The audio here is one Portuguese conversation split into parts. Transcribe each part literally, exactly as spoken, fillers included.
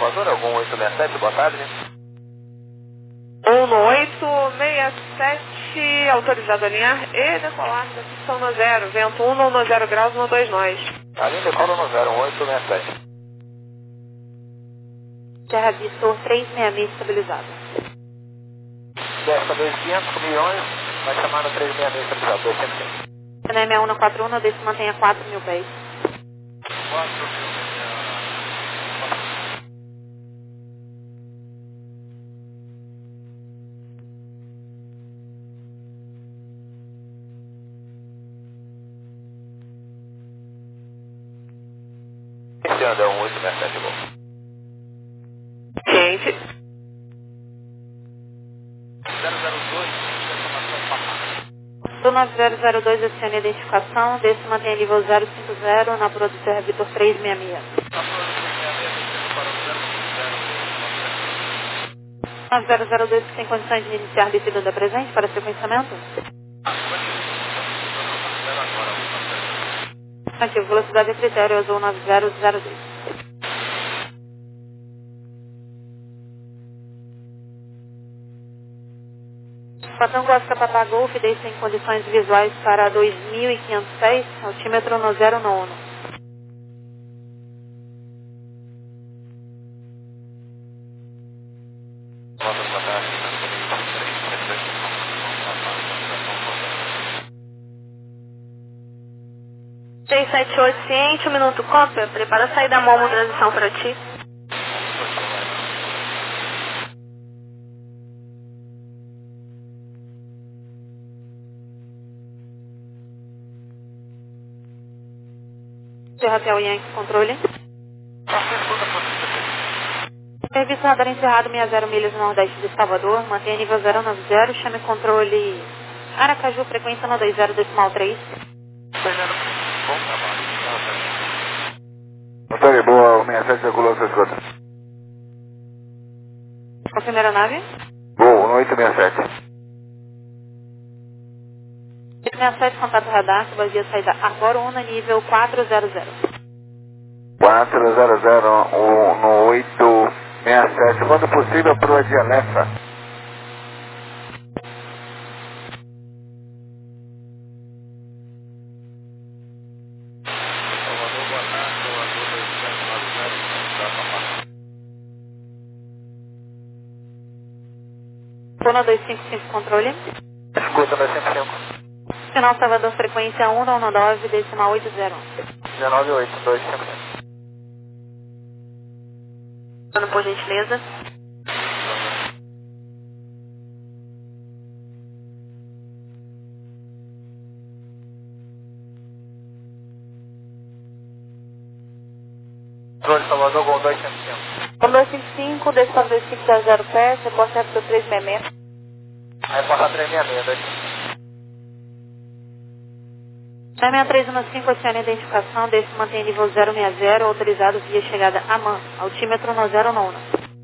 Salvador, algum oito seis sete, boa tarde. um no oito seis sete, autorizado a alinhar e decolar da pista no zero, vento um no zero graus no dois nós. Ali decola no zero um oito seis sete. Terra Vistor três seis seis estabilizado. Desta vez quinhentos milhões, vai chamar no três seis seis estabilizado, dois cinco cinco. C N M é um no quatro um, desse mantenha quatro mil pés. quatro mil. Esse ano é um oito seis sete bom. Gente, zero zero dois, informação passada. Do nove zero zero dois, esse ano identificação, desse mantenha nível zero cinco zero, na Pro do Terra Vitor três seis seis. nove zero zero dois, tem condições de iniciar descida da presente para sequenciamento? Ativo, velocidade a critério, azul nove zero zero dois. Patrão Oscar Papa Golf, deixa em condições visuais para dois mil e quinhentos pés, altímetro no zero nono. seis sete oito, ciente, um minuto, cópia, prepara a saída Momo, transição para ti. Terra Hotel Yankee, controle. Serviço radar encerrado, sessenta milhas no nordeste de Salvador, mantenha nível zero nove zero, chame controle Aracaju, frequência no dois zero decimal três. Bom trabalho. Antônio, boa, sessenta e sete circulou, você escuta. Com a primeira nave? Boa, oito seis sete. oito seis sete, contato radar, subavia saída Arboro Una, nível quatro zero zero. quatro zero zero um, no oito seis sete, quando possível, para o Adialefa. Pona dois cinco cinco, controle. Escuta, dois cinco cinco. Final Salvador, frequência um nove decimal oito zero. dezenove oito, dois cinco cinco. Dando por gentileza. Controle Salvador, Gol dois cinco cinco. Com dois cinco cinco, decimal dois cinco zero zero pés, reporte Raptor três seis seis. Aí passa três seis seis, dois cinco cinco. seis três um cinco, oceano identificação, desse mantém nível zero seis zero, autorizado via chegada a man, altímetro no zero nono.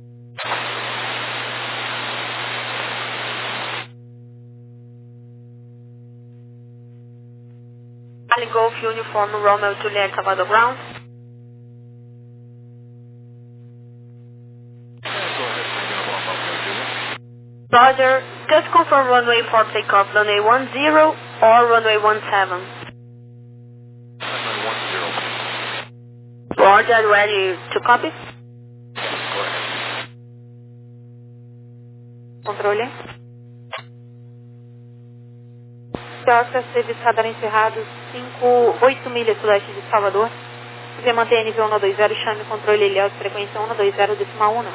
Ali Golf Uniform Romeo Juliet Salvador Ground. Roger, just confirm runway for takeoff, runway one zero or runway one seven. Roger, ready to copy? Controle. Oscar, serviço radar encerrado, cinco, oito milhas sudeste de Salvador. Você mantém nível um dois zero, chame controle Helios, frequência um dois zero decimal um.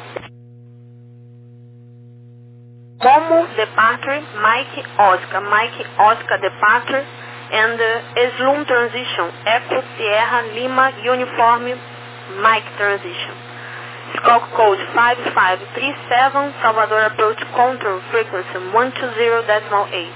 Momo departure, Mike Oscar, Mike Oscar departure, and uh, Slum transition, Echo Sierra Lima Uniform Mike transition. Scope code five five three seven, Salvador approach control frequency one two zero decimal eight.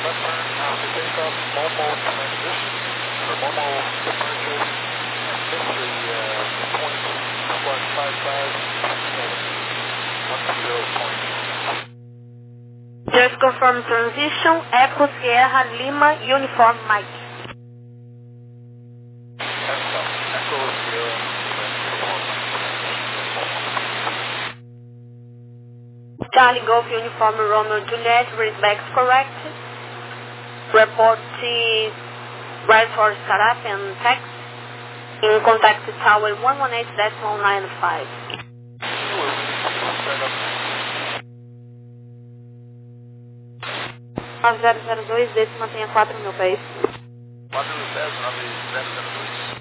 Just confirm transition, Echo Sierra Lima Uniform Mike. Charlie Golf Uniform Romeo Juliet, respects correct. Report to right for startup and text. In contact tower one one eight decimal nine five. nove zero zero dois, desse mantenha quatro mil pés. quatro mil pés, nove zero zero dois.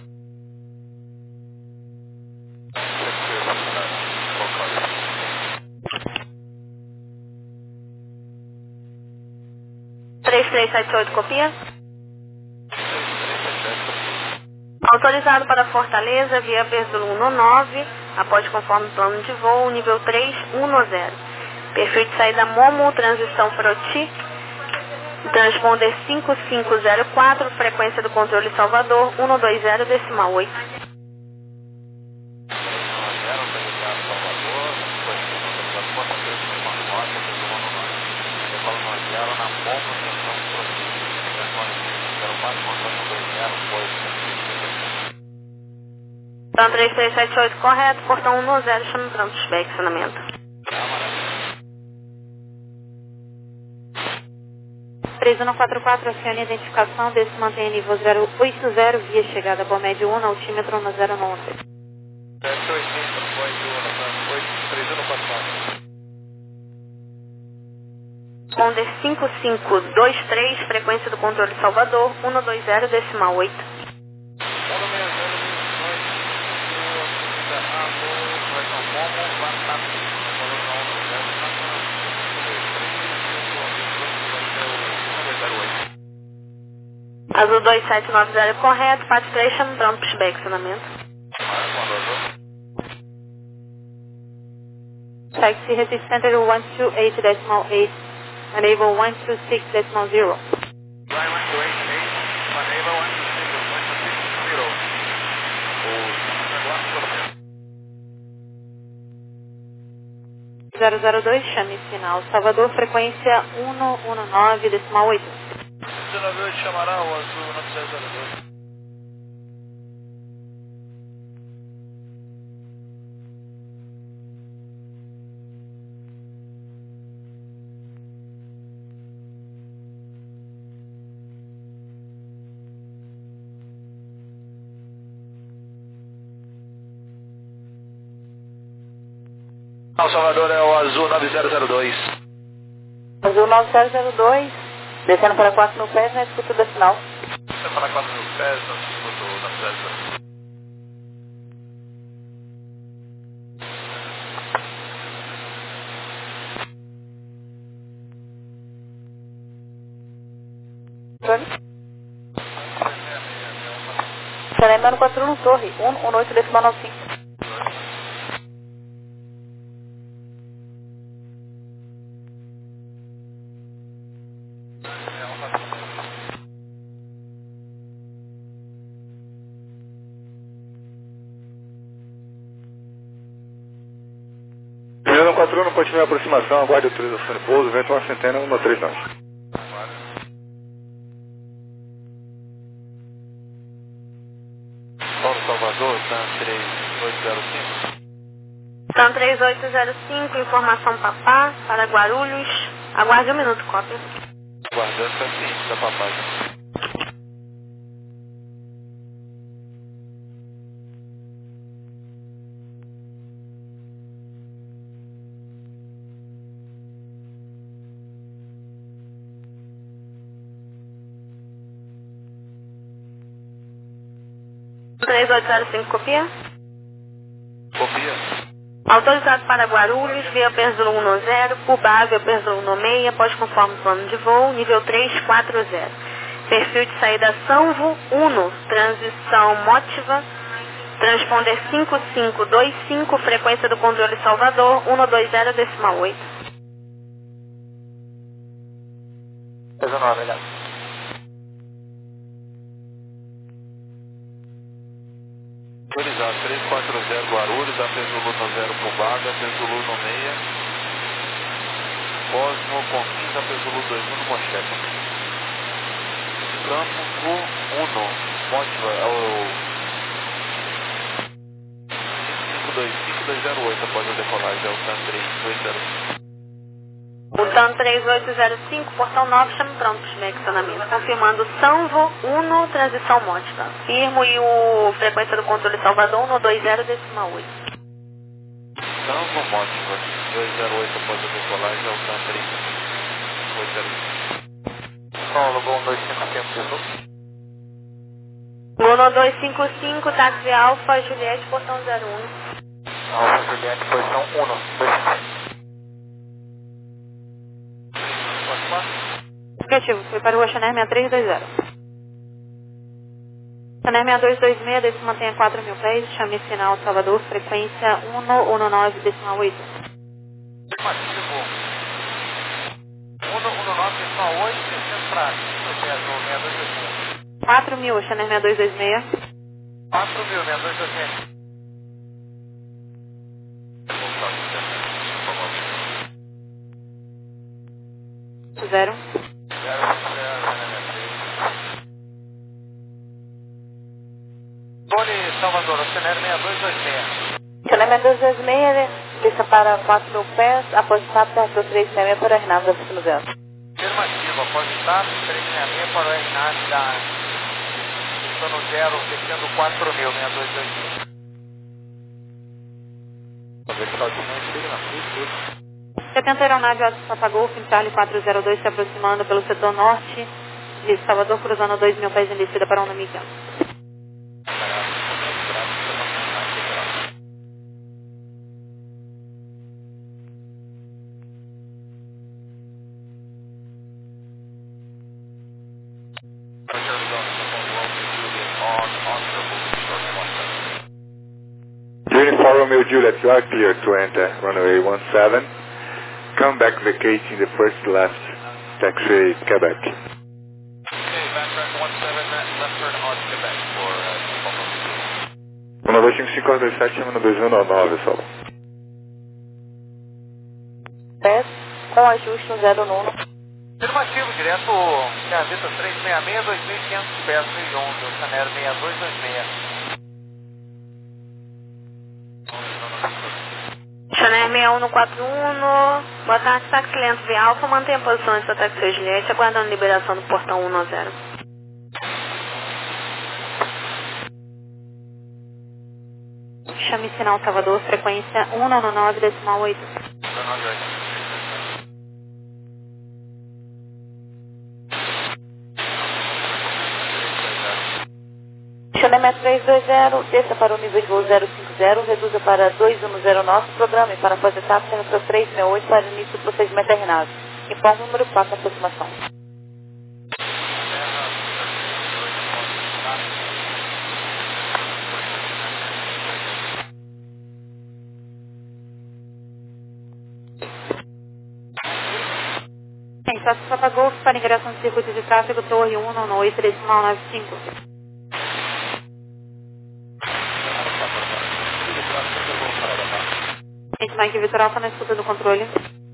três três sete oito, copia. Autorizado para Fortaleza, via Perzulo um nove, após conforme plano de voo, nível três um zero. Perfil de saída Momo, transição Froti, transponder cinco cinco zero quatro, frequência do controle Salvador, um dois zero decimal oito. Então três três sete oito correto, portão um zero, chama pronto, back, acionamento. três um quatro quatro, acione a identificação, desse mantém nível zero oito zero, via chegada Boa Média um, altímetro um zero nove. sete oitenta, três um quatro quatro. Responder cinco cinco dois três, frequência do controle Salvador, um dois zero decimal oito. Azul dois sete nove zero correto, Pat três, chama pronto, pushback, acionamento. Taxi Recife Center one two eight decimal eight, enable one two six decimal zero. zero zero dois, chame final Salvador, frequência um um nove decimal oito. zero zero oito chamará o Azul nove zero zero dois. O Salvador é o Azul nove zero zero dois. Azul nove zero zero dois, descendo para quatro mil pés na escuta da sinal. Descendo para quatro mil pés na escuta do nove zero zero dois. Salemano quatro um Torre, um um oito decimal nove cinco. quatro um, continue a aproximação, aguarde a autorização de pouso, vento uma centena, um três nove. Paulo Salvador, TAM três oito zero cinco. TAM três oito zero cinco, informação Papá, para Guarulhos. Aguarde um minuto, cópia. Guardando a ciência da Papá. três oito zero cinco, copia. Copia. Autorizado para Guarulhos, via Perzulo um zero, Cuba, via Perzulo um seis, após conforme plano de voo, nível três quatro zero. Perfil de saída Sanvo um, transição Motiva, transponder cinco cinco dois cinco, frequência do controle Salvador, um dois zero decimal oito. dezenove, obrigado. Autorizado, três quatro zero Guarulhos, A P Zulu no zero Pumbaga, A P Zulu no meia, Cosmo com quinze, A P Zulu dois um no Mocheca. Campo uno, Motiva, é o cinco dois cinco dois zero oito após a decolagem, é o TAM três dois zero cinco. O TAM três oito zero cinco, portão nove, chame pronto para estacionamento. Confirmando Sanvo uno, transição Mótica. Firmo e o frequência do controle Salvador um dois zero decimal oito. Sanvo Mótica, dois zero oito após a decolagem, é o TAM três oito zero cinco. Paulo, Gol um dois cinco tempo, pessoal. Luna dois cinco cinco, táxi Alfa, Juliette, portão zero um. Alfa, Juliette, posição um, dois cinco. Negativo, foi para o Oceaner seis três dois zero. Oceaner seis dois dois seis, desce mantenha quatro mil pés, chame sinal Salvador, frequência um um nove decimal oito. Afirmativo. um um nove decimal oito, descendo para seis dois dois seis. quatro mil, Oceaner seis dois dois seis. quatro mil, seis dois dois seis. Zero. Tony Salvador, Oceaner seis dois dois seis. Oceaner seis dois dois seis, desça para quatro mil pés, após estar perto do três seis seis para o Renato da Oficina Zero. Afirmativo, após estar três seis seis para o Renato da Oficina Zero, descendo quatro mil, seis dois dois seis. Vamos ver que tá de chega na frente. setenta aeronave Oscar Papa Golf, Charlie quatro zero dois, se aproximando pelo setor norte de Salvador, cruzando dois mil pés em descida para um quinhentos. Uniform Romeo Juliet, you are clear to enter runway one seven. Come back vacating the first left taxiway Quebec. Okay, backtrack one seven, left turn on Quebec for uh, um dois cinco cinco dois sete, chama no dois um nove, Saulo. Pés, com ajuste no zero nono. Afirmativo, direto Gaveta três seis seis, dois mil e quinhentos pés, seis onze, Oceaner seis dois dois seis. Oceaner seis um quatro um, boa tarde, táxi lento via Alfa, mantenha a posição de seu táxi Juliette, aguardando liberação do portão um zero. Chame sinal Salvador, frequência um nove decimal oito. Oceaner seis três dois zero, desça para o nível de voo zero cinco zero, reduza para dois um zero nove, programe para fazer táxi no seu três seis oito para início do procedimento terminado. Informe o número quatro na aproximação. Bem, só se Papa Golf para ingresso no circuito de tráfego Torre um oito decimal nove cinco. Mike Vitor Alfa na escuta do controle.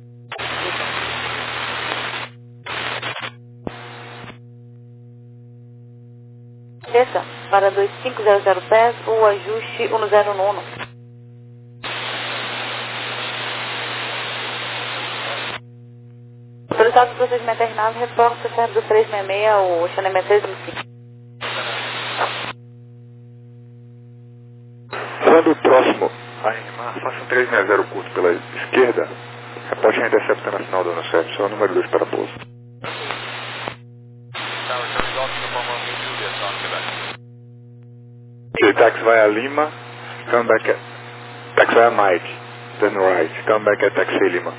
Desça para dois cinco zero zero pés, o ajuste um zero nono. Autorizado do procedimento terminado, reporta certo do três seis seis, o Oceaner seis três cinco. Quando o próximo a Enmar, faça um três seis zero curto pela esquerda, reporte a intercepta na final do ano sete, só o número dois para pouso. O táxi vai a Lima, come back at, táxi vai a Mike, turn right, come back at taxi Lima.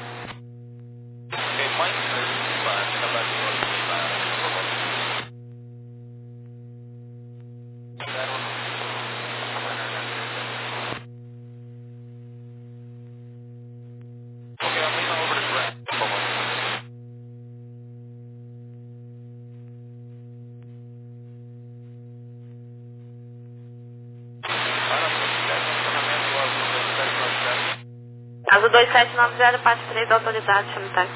dois sete nove zero, parte três autorizado, chame táxi.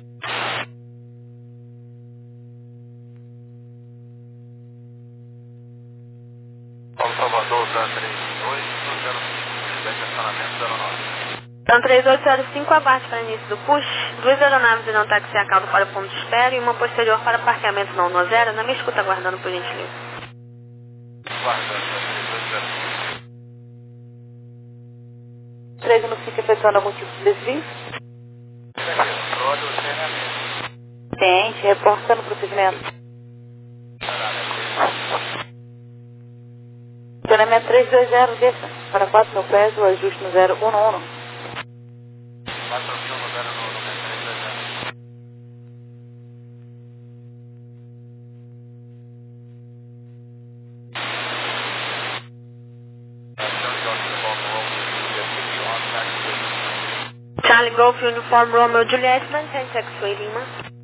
Paulo Salvador, TAM três dois zero cinco, estacionamento zero nove. TAM três oito zero cinco, aguarde para início do push. Duas aeronaves irão taxiar a cauda para o ponto de espera e uma posterior para parqueamento não no zero. Na minha escuta, aguardando por gentileza. Guardando, três dois zero cinco. três um cinco, efetuando algum tipo de desvio? Prode o treinamento. Ciente, reportando o procedimento. Treinamento três dois zero, desça. Para quatro mil pés, o ajuste no zero um um. quatro mil no zero nove, três dois zero. Charlie Golf Uniform Romeo Juliet, maintain taxiway Lima.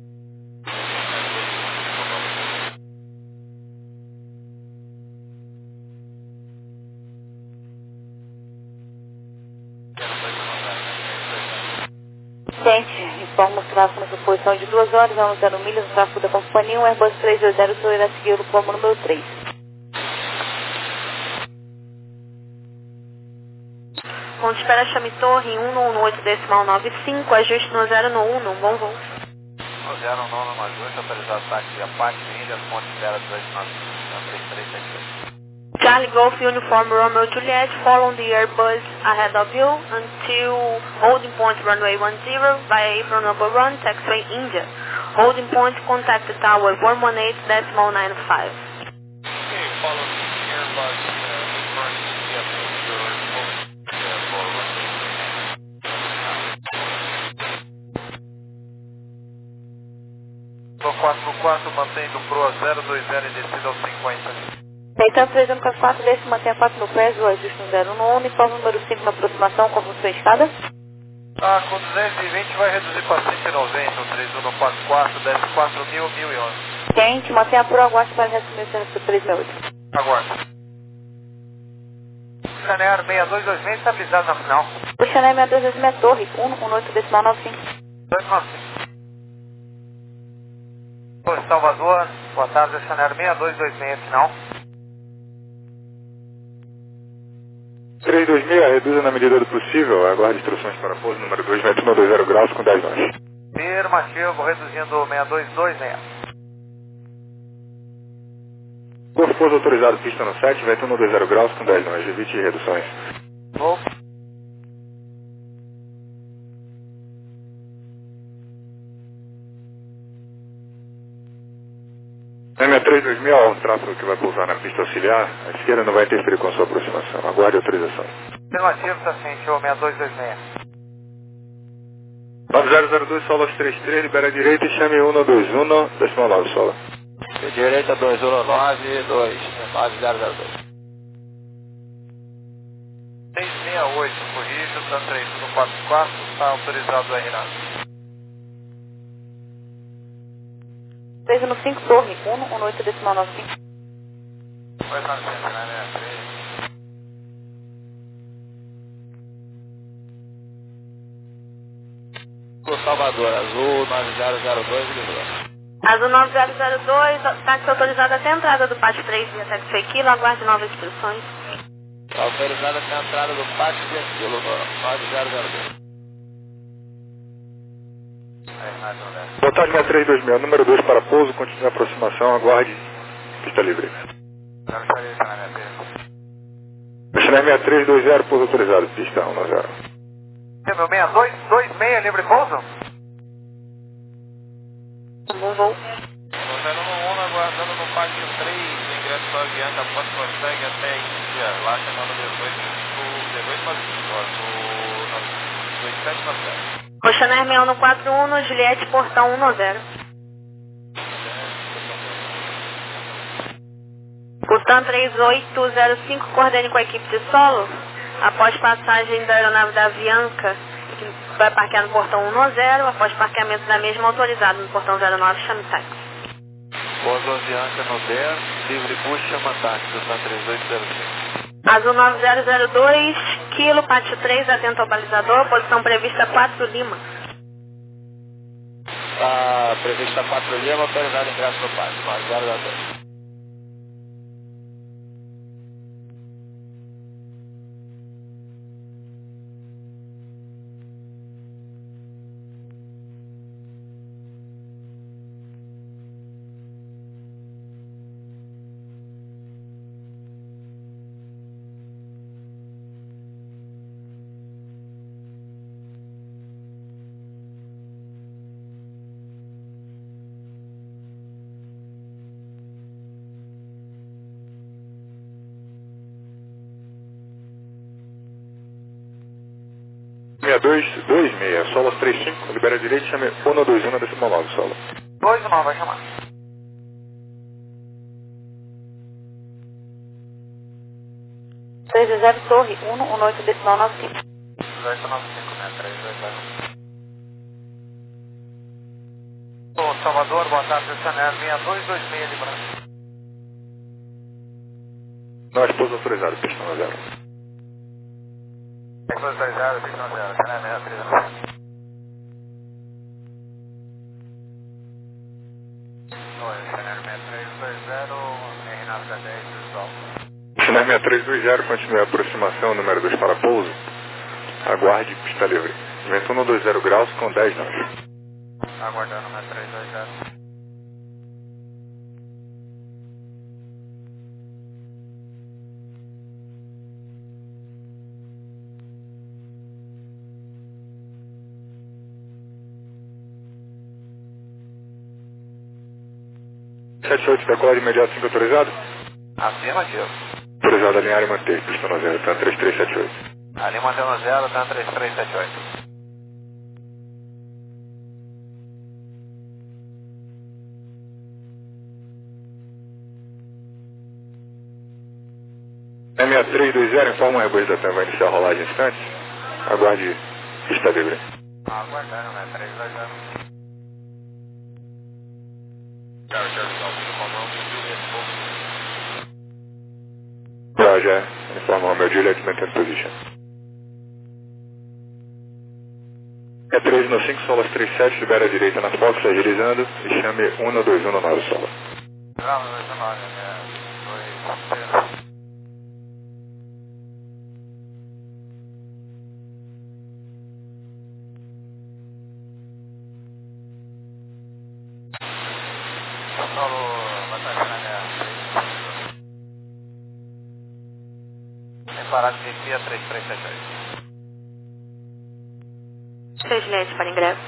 Ciente, informa o tráfego na sua posição de duas horas, a zero milhas no tráfego da companhia, um Airbus três dois zero, o senhor irá seguir o como número três. Ponto de espera, chame torre um um oito decimal nove cinco, ajuste no zero no um, bom voo. No zero nove, ajuste, autorizado táxi a parte Índia, ponto de espera dois nove cinco, três três sete dois. Charlie Golf Uniform Romeo Juliet, follow the Airbus ahead of you until holding point runway one zero via apron number one, taxiway India. Holding point, contact the tower one one eight decimal nine five. Okay, follow the Airbus uh, front India for quatro quatro, mantendo Pro zero dois zero e descida aos cinquenta. Então, três um quatro, desce, mantenha quatro mil pés, o ajuste no zero um um, uniforme número cinco na aproximação, como foi escada? Ah, com duzentos e vinte vai reduzir para cento e noventa, o três um quatro quatro, desce quatro mil, mil e onze. Ciente, mantenha Pro, aguarde para reassumir o três seis oito. Aguarda. Chanel seis dois dois seis, estabilizado na final. O Chanel seis dois dois seis, torre, um um oito decimal nove cinco. dois nove cinco. Oi, Salvador, boa tarde, Chanel seis dois dois seis, final. três dois seis, reduza na medida do possível, aguarde instruções para pouso número dois, vento um dois zero graus com dez nós. Afirmativo, reduzindo seis dois dois seis. Corpo pouso autorizado, pista no sete, vento um dois zero graus com dez nós, evite reduções. Vou. M três dois seis, há um tráfego que vai pousar na pista auxiliar, a esquerda não vai interferir com a sua aproximação, aguarde a autorização. Afirmativo, está ciente, o seis dois dois seis. nove zero zero dois, solo três três, libera a direita e chame um dois um, decimal nove, solo. Direita dois um nove dois, nove zero zero dois. seis seis oito, corrijo, TAM três um quatro quatro, está autorizado o R nove. três um cinco, torre, um um oito decimal nove cinco. Oi, Francisco, né, três. Salvador, azul nove zero zero dois, livrou. Azul nove zero zero dois, táxi autorizado até a entrada do pátio três via taxiway Kilo, aguarde novas instruções. Autorizado até a entrada do pátio de Aquilo, nove zero zero dois. Boa tarde, seis três dois seis, número dois para pouso, continue a aproximação, aguarde, pista livre. Chanel seis três dois zero, pouso autorizado, pista um zero. Meu seis dois dois seis, livre pouso? Bom voo. zero um, aguardando no pátio três, ingresso da Avianca, pode prossegue até Índia, lá chamando dezoito, dezoito para o dois sete nove zero. O Chanel seis um quatro um, Juliette, portão um zero. O TAM três oito zero cinco, coordene com a equipe de solo, após passagem da aeronave da Avianca, que vai parquear no portão um zero, após parqueamento da mesma autorizado no portão zero nove, chame táxi. Pouso Avianca no dez, livre push, chama táxi do TAM três oito zero cinco. Azul nove zero zero dois, Kilo, pátio três, atento ao balizador, posição prevista quatro Lima. Está prevista quatro Lima, autorizado ingresso no pátio, quatro zero da dois. seis dois dois seis, Solas três cinco, libera direito, chame um dois um na decimal nove, Sola. dois nove, vai chamar. três zero, Torre, um um oito, decimal nove cinco. dois nove cinco, né? três dois zero. Ô, Salvador, boa tarde, Chanel, seis dois dois seis, Librança. Nós, pouso autorizado, pistão zero. seis dois dois zero, pistão zero, Chanel seis três zero. Oi, Chanel seis três dois zero, R nove dez, visual. China seis três dois zero, continue a aproximação, número dois para pouso. Aguarde, pista livre. Vento um dois zero graus com dez nós. Aguardando seis três dois zero. sete oito, decolar imediato, cinco autorizado? Afirmativo. Autorizado, alinhar e manter, pistão no zero, tá três três sete oito. Ali mantendo zero, tá três três sete oito. seis três dois zero, informa o rebanho da T E M, vai iniciar a rolagem em instantes. Aguarde, pista livre. Aguardando, seis três dois zero. Roger, informa o meu Juliet, maintain position. É três no cinco, Solas três sete, libera a direita na Fox, agilizando, e chame um dois um no nove, Sola. Bravo, dois nove, né? dois Paulo, batalha na guerra. Tem parado de F I A três três sete oito. seis leite para ingresso.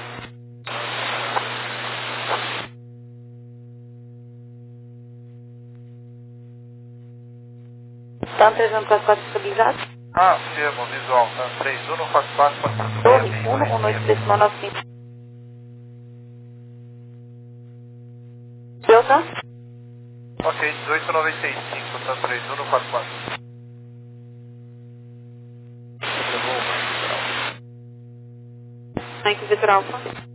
Tá três um quatro quatro estabilizado. Ah, firmo, visual, tá três um quatro quatro quatro Torre, um um oito, decimal nove cinco. Delta? Ok, dezoito noventa e cinco, tá três um quatro quatro. Mike Vitor Alfa.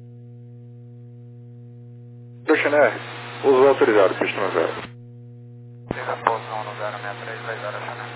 Do China, uso autorizado, pistão zero. Liga posição no zero seis três dois zero, Chanel.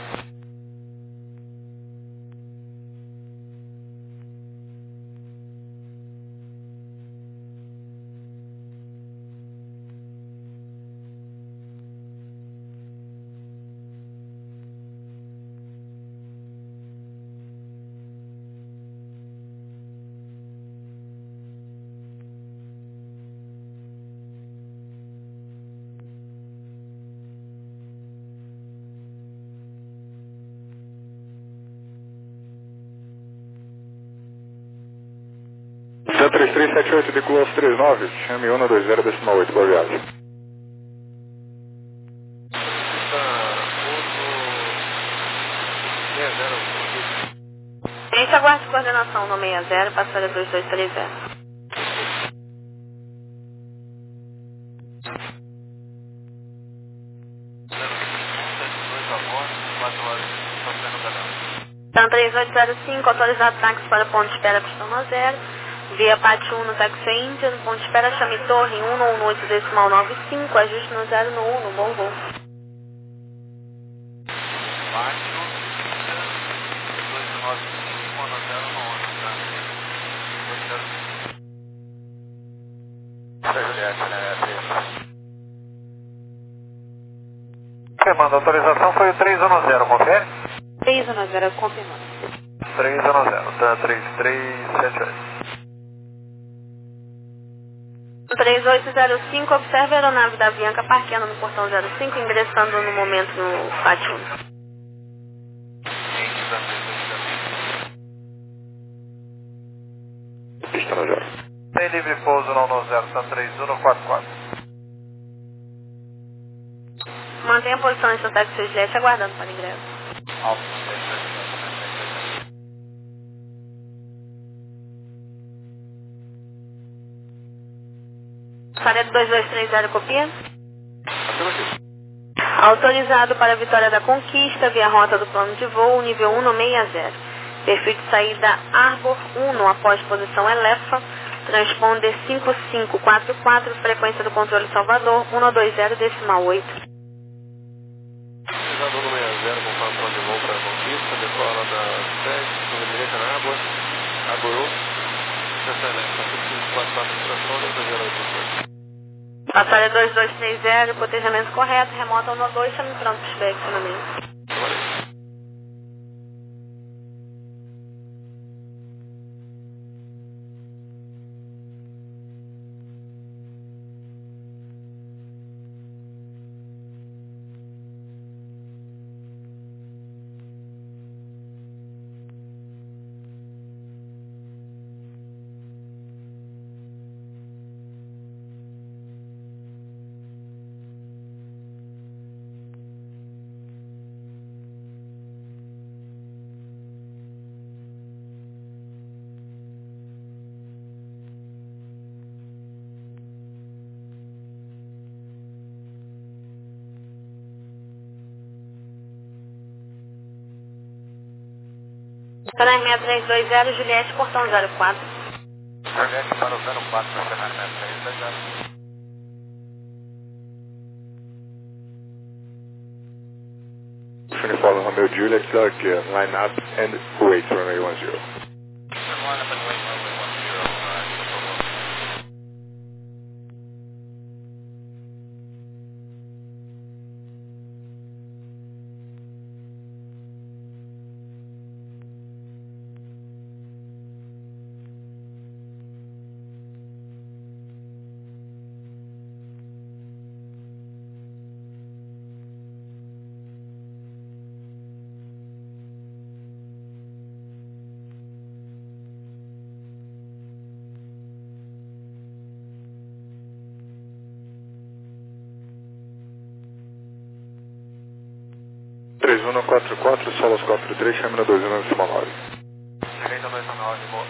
três três sete oito, decolou aos três nove, chame um dois zero, decimal oito, boa viagem. Gente, aguarde coordenação no seis zero, passada dois dois três zero. Então três oito zero cinco, autorizado táxi para ponto de espera, pistão no zero. Via Pátio um no táxi Índia, no ponto de espera, chame Torre um um oito, decimal nove cinco, ajuste no zero no um, no bom voo. Pátio, dois nove Juliette, né? Confirmando, a autorização foi o três um zero, confere? três um zero, confirmando. três um zero, tá três três sete oito. três oito zero cinco, observe a aeronave da Avianca parqueando no portão zero cinco, ingressando no momento no F A T um. Pista no zero. Tem livre pouso não no zero, tá três um quatro quatro. Mantenha a posição em seu taxi Juliette, aguardando para o ingresso. Alfa. Sarete dois dois três zero, copia. Autorizado para a Vitória da Conquista, via rota do plano de voo, nível um no sessenta. Perfil de saída Arbor um, após posição Elefa, transponder cinco cinco quatro quatro, frequência do controle Salvador, um dois zero decimal oito. Autorizado no sessenta, com plano de voo para a Conquista, decola da sede, sobre direita na água, Arbor um, cinco cinco quatro quatro, transponder zero oito. Batalha dois dois três zero, protejamento correto, remota um dois, chame pronto para o acionamento. Canal seis três dois zero, Juliette, portão zero quatro. Juliette para o zero quatro, canal seis três dois zero. Uniform Romeo Juliet, Clark, uh, line up and wait for runway one zero. Line up and wait, runway one zero. três um quatro quatro, Solos quatro três, chame no dois um decimal nove. Direita dois nove, boa.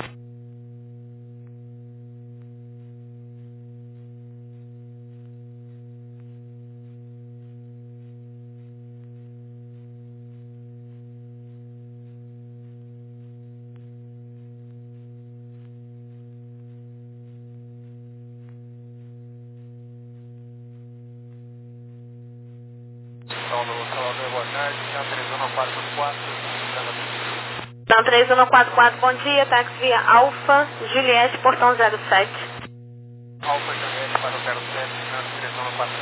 Então, do Salvador, boa tarde, três um quatro quatro, Então três um quatro quatro, bom dia, táxi via Alfa, Juliette, portão zero sete. Alfa Juliette para o zero sete, três um quatro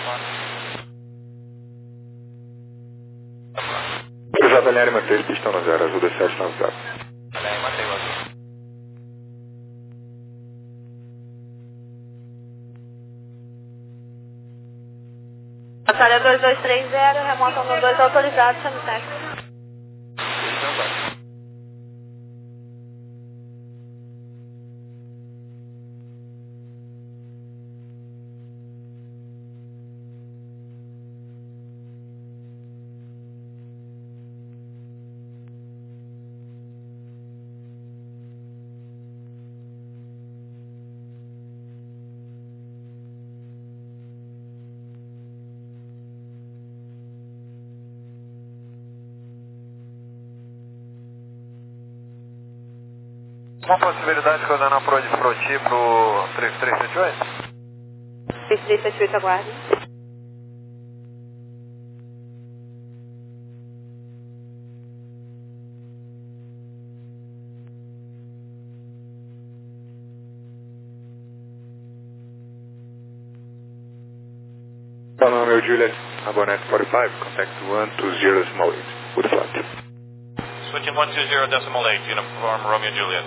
quatro. Cruzado L R três, pistão no zero, ajuda sete nove zero. Olha aí, matei o azul. Batalha dois dois três zero, remota um dois autorizado, chame táxi. Uma possibilidade de eu dar na Pro de Froti pro três três sete oito? três três sete oito, aguarde. Romeo Juliet, Abonnent forty-five, contact one two zero small eight, with flight. Switching one two zero decimal eight, uniform Romeo Juliet.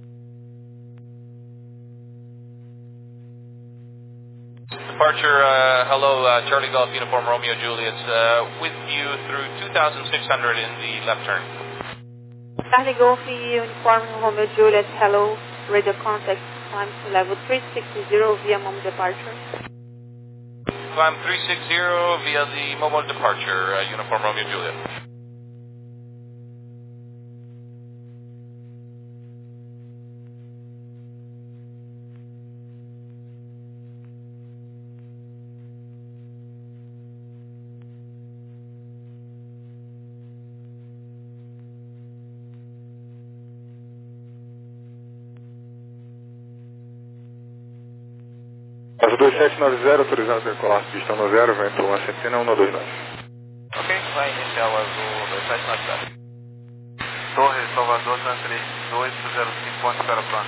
Departure, uh, hello, uh, Charlie Golf, uniform Romeo Juliet, uh, with you through two thousand six hundred in the left turn. Charlie Golf, uniform Romeo Juliet, hello, radio contact, climb to level three sixty via mobile departure. Climb three sixty via the mobile departure, uh, uniform Romeo Juliet. Asa dois sete nove zero, autorizado a decolar, pista um zero, vento um, Sentina um dois nove. Ok, vai iniciar o azul dois sete nove zero. Torre, Salvador, San três dois zero cinco, ponto para pronto.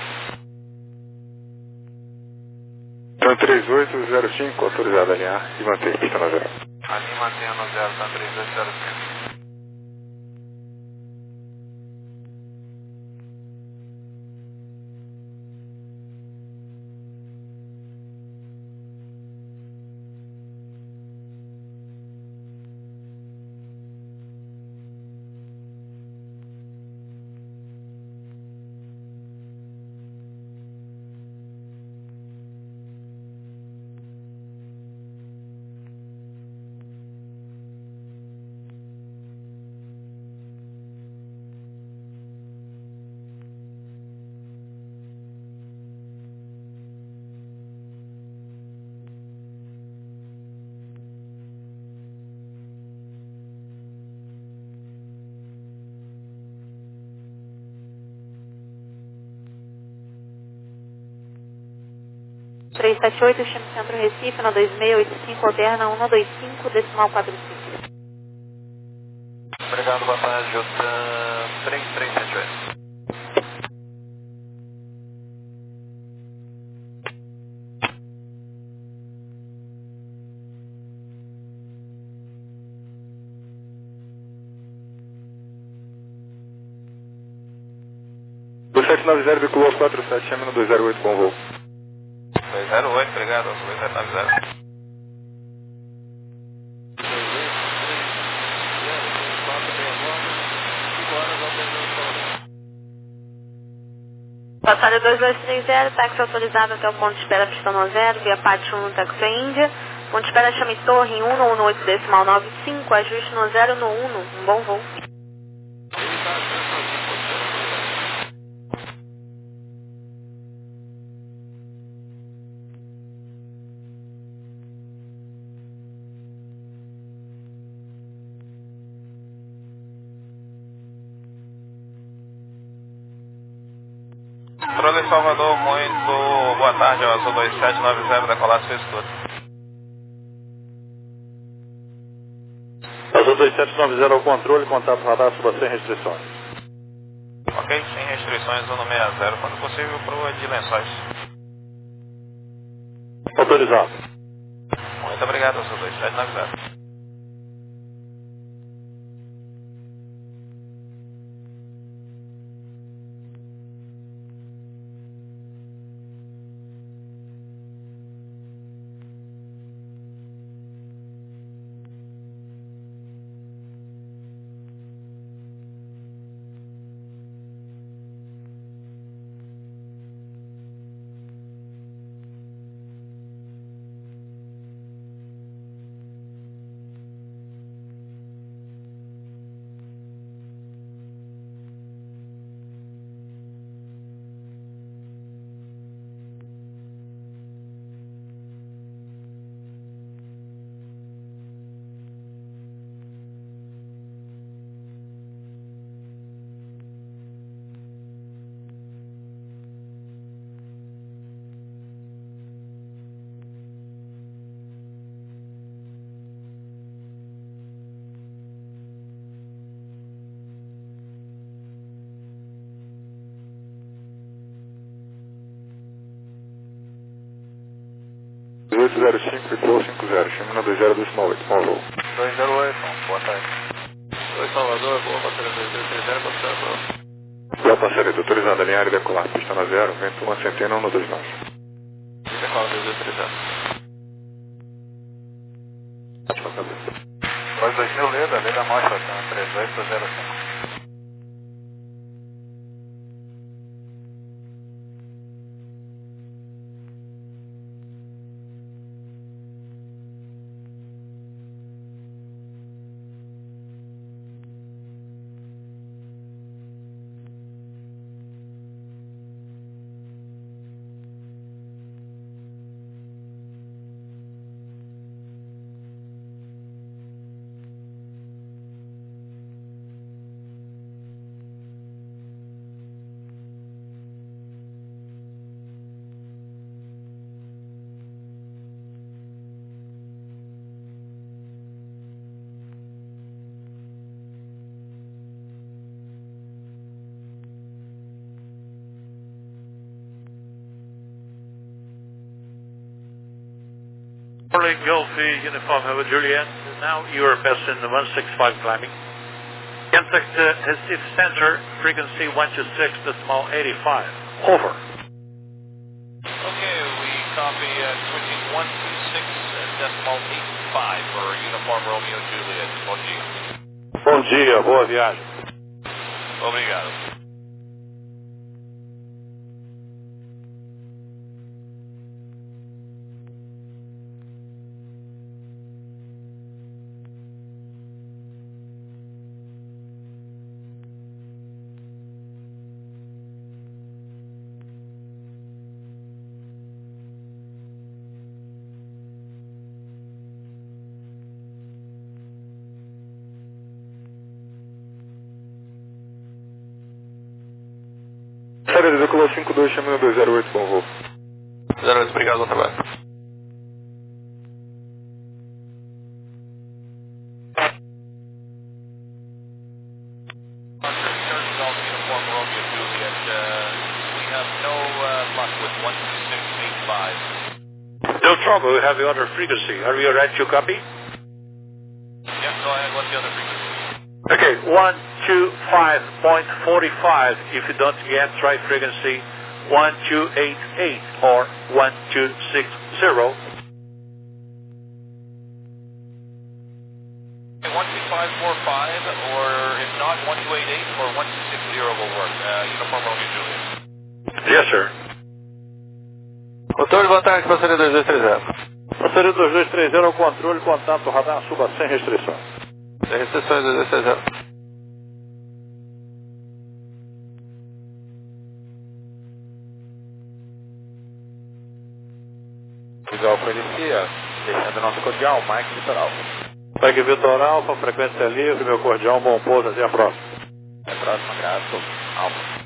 Então três oito zero cinco, autorizado a alinhar e manter pista um zero. Ali mantendo no zero, San três dois zero cinco. três sete oito, chame Centro Recife, na dois seis oito cinco, alterna um dois cinco, decimal quatro cinco. Obrigado, boa tarde, Jotan três três sete oito. dois sete nove zero, decolou aos quatro sete, chame no dois zero oito com voo. dois zero oito, obrigado, dois sete nove zero. Passagem dois dois três zero, táxi autorizado até o ponto de espera pista um zero, via parte um no táxi Índia. Ponto de espera chame Torre um um oito decimal nove cinco, ajuste no zero no um, um bom voo. Controle Salvador, muito boa tarde, Azul dois sete nove zero, decolar seu escudo. Azul dois sete nove zero ao controle, contato radar suba sem restrições. Ok, sem restrições, um sessenta, quando possível, proa de lençóis. Autorizado. Muito obrigado, Azul dois sete nove zero. oito zero cinco, Flow cinco zero, chama na dois zero decimal oito, bom voo. dois zero oito, boa tarde. Oi, Salvador, boa, passaria dois dois três zero, passaria. Boa passaria, autorizando a alinhar e decolar, pista na zero, vento uma centena, um no dois nove. Decola dois dois três zero. dois dois mil Leda, Leda Mostra, três oito zero cinco. Charlie Golf Uniform Hover Juliet, now you are passing the one six five climbing. Contact uh, Recife Center, frequency one two six decimal eighty-five. Over. Okay, we copy uh, switching one two six decimal eighty-five for Uniform Romeo Juliet. Bom dia. Bom dia, boa viagem. Obrigado. Sério, decolou cinco dois, chama na dois zero oito, bom voo. zero oito, obrigado, bom trabalho. Uniform Romeo Juliet, uh, we have no uh, luck with one two six eight five. No trouble, we have the other frequency. Are you ready to copy? Yeah, go ahead, what's the other frequency? Okay, one two five point four five. If you don't get right frequency, one two eight eight or one two six zero. one two five four five, or if not, one two eight eight or one two six zero will work. Uh, Uniform Romeo Juliet. Yes, sir. Controle, boa tarde, passaria dois dois três zero. Passaria dois dois três zero, controle, contato, radar, suba sem restrição. Sem restrições, dois dois três zero. Visual policia, deixando nosso cordial, Mike Vitor Alfa. Mike Vitor Alfa, frequência livre, meu cordial, bom pouso, até a próxima. Até a próxima, graças. Alfa.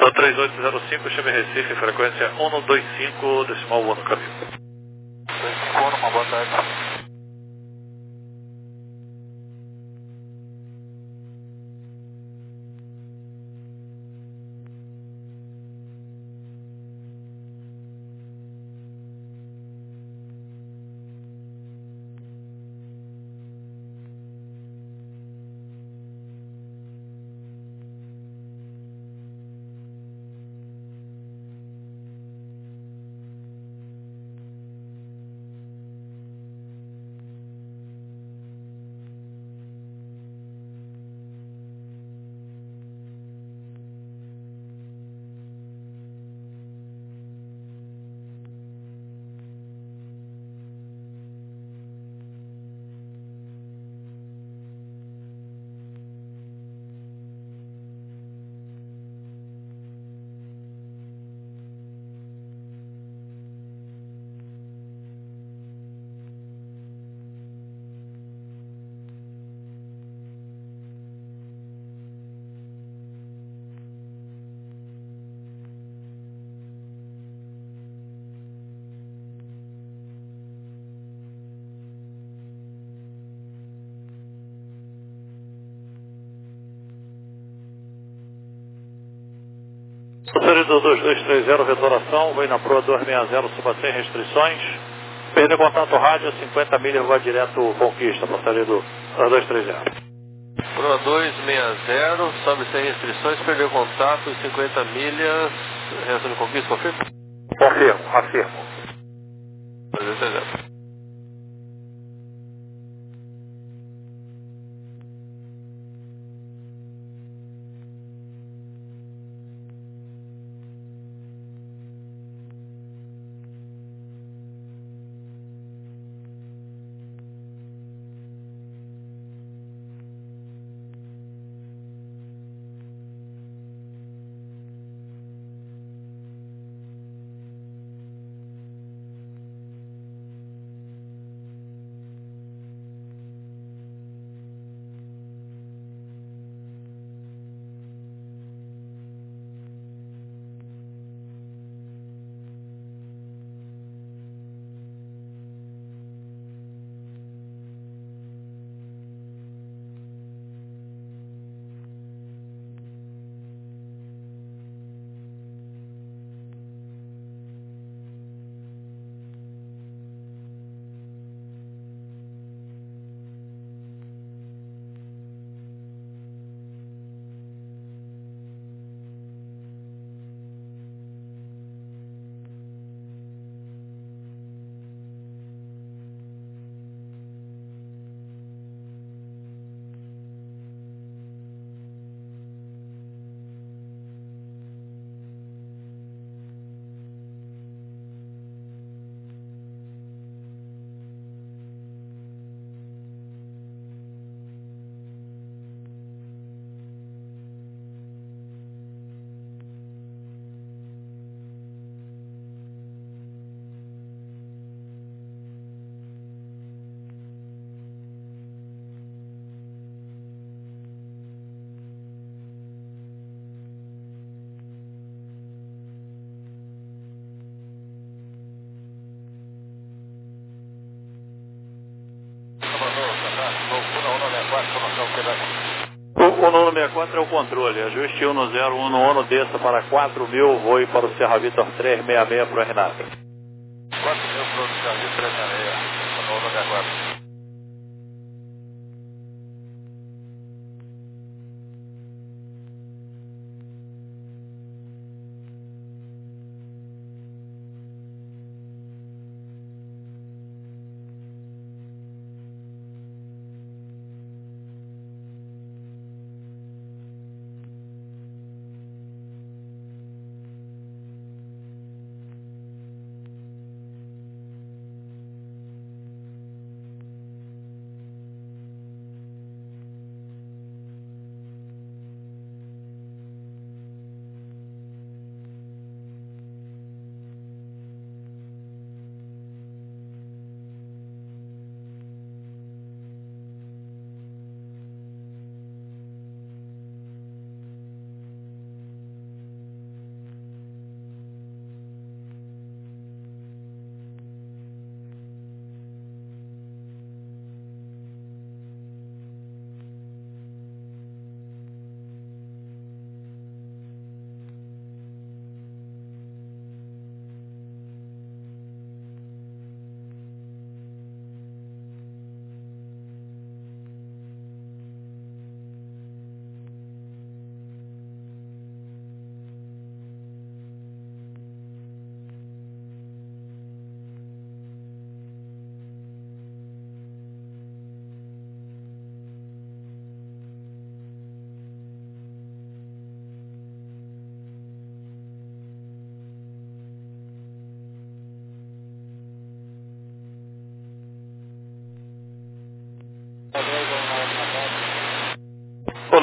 Da três oito zero cinco, chame Recife, frequência um dois cinco, decimal um no caminho. dois cinco um, uma boa tarde. Transferido dois dois três zero, retornação, vem na proa dois seis zero, suba sem restrições. Perder contato rádio, cinquenta milhas, vai direto Conquista, transferido dois dois três zero. Proa dois seis zero, sobe sem restrições, perdeu contato, cinquenta milhas, reação de Conquista, confirma? Confirmo, afirmo. dois dois três zero. O Uno sessenta e quatro é o controle, ajuste um zero um no Uno, desça para quatro mil, voe para o Serra Vitor trezentos e sessenta e seis para o Renato. quatro mil para o Serra Vitor trezentos e sessenta e seis, no Uno sessenta e quatro.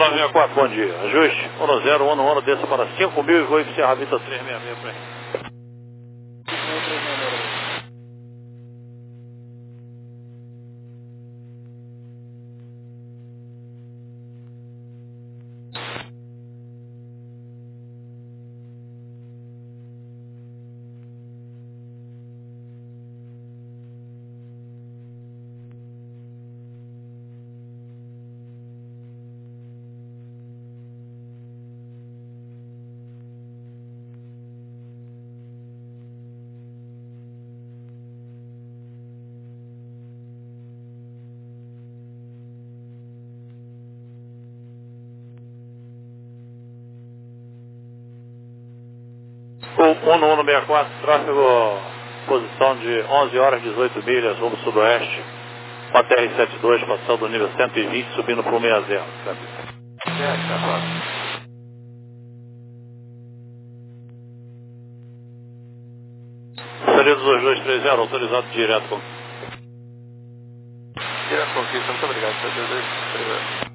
nove seis quatro, bom dia. Ajuste, um zero um um, desça para cinco mil e vou para Serra Vita trezentos e sessenta e seis para aí. um um um seis quatro, tráfego, posição de onze horas e dezoito milhas, rumo sudoeste, com a T R setenta e dois, passando o nível cento e vinte, subindo para o sessenta. Ferido dois dois três zero, autorizado direto com... Direto conquista, muito obrigado, dois dois três zero.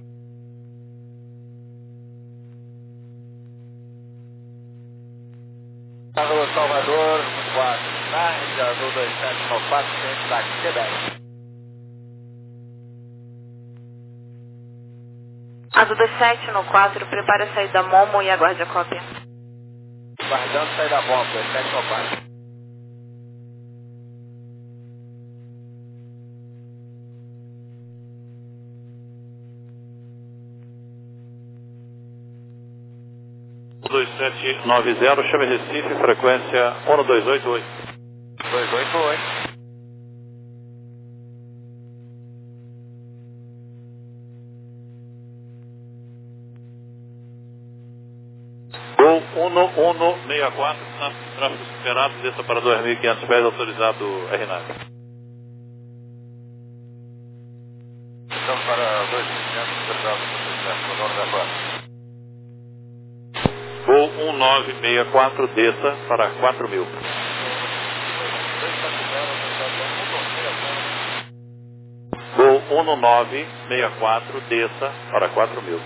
Alô, Salvador, boa tarde, Azul dois sete nove quatro, cliente da Quebec. Azul dois sete no quatro, prepare a saída da Momo e aguarde a cópia. Guardando saída da bomba, dois sete nove quatro. dois sete nove zero, chame Recife, frequência um dois oito oito. dois oito oito. Gol um um seis quatro, tráfego superado, desça para dois mil e quinhentos pés, autorizado R nove. Então para dois mil e quinhentos, autorizado por dono da quatro. Gol um nove seis quatro, desça para quatro mil. Gol um nove seis quatro, desça para quatro mil.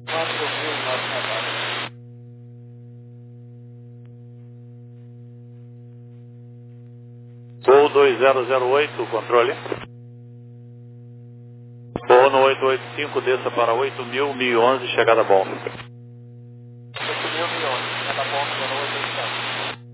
Gol dois zero zero oito, controle. Gol no oito oito cinco, desça para oito mil, mil e onze, chegada bom. oito mil milhões, chegada bom, no oito oito cinco.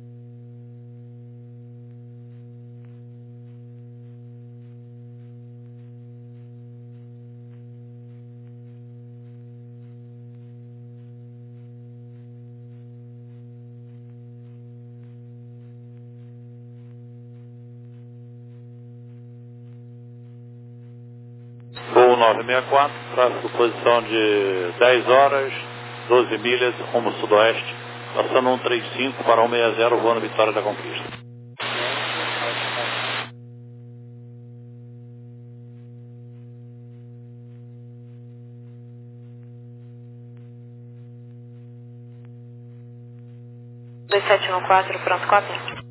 Gol nove seis quatro, tráfego posição de dez horas, doze milhas, rumo sudoeste, passando um três cinco para um seis zero, voando Vitória da Conquista. dois sete um quatro, pronto, cópia.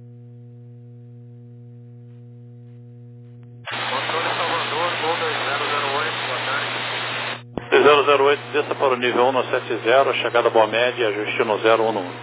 zero zero oito, desça para o nível um sete zero, chegada boa média, ajuste no zero um um.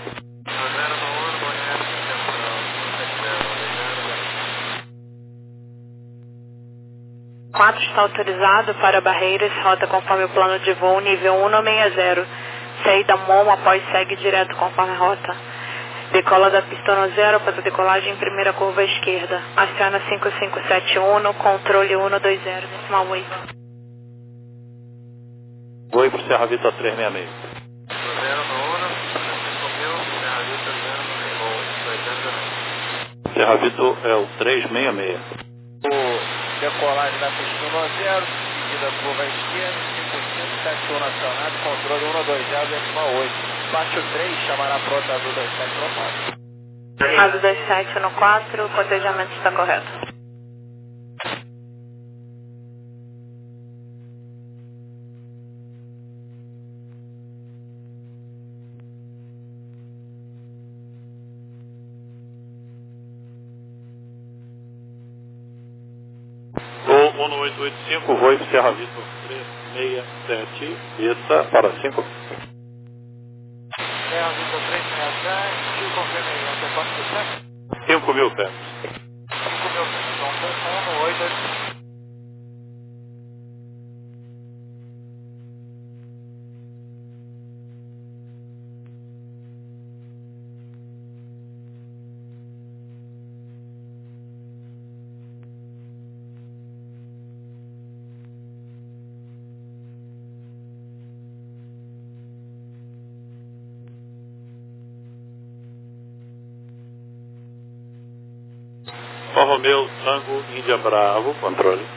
quatro está autorizado para Barreiras, rota conforme o plano de voo, nível um seis zero. Saída Momo, após segue direto conforme a rota. Decola da pista no zero para a decolagem em primeira curva à esquerda. Aciona cinco cinco sete um, controle um dois zero, decimal oito. Vou para o Serra Vita trezentos e sessenta e seis. Serra Vita é o trezentos e sessenta e seis. O decolagem da pista no zero, seguida curva à esquerda, cinco cinco sete um acionado, controle um dois zero, decimal oito. Baixo três, chamará pronto Azul dois sete no quatro. Azul dois sete no quatro, o cotejamento está correto. um oito oito cinco, voo para Serra Vita seis sete, isso para cinco. Terra Vista três seis sete, confirma aí, até quanto você? cinco mil pés. cinco mil pés, então confundo, oito. Alfa Romeo, Tango, Índia Bravo, controle.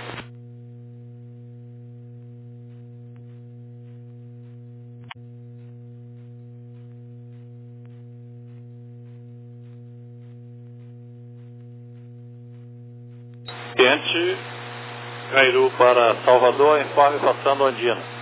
Quente, Cairu para Salvador, informe passando Andina.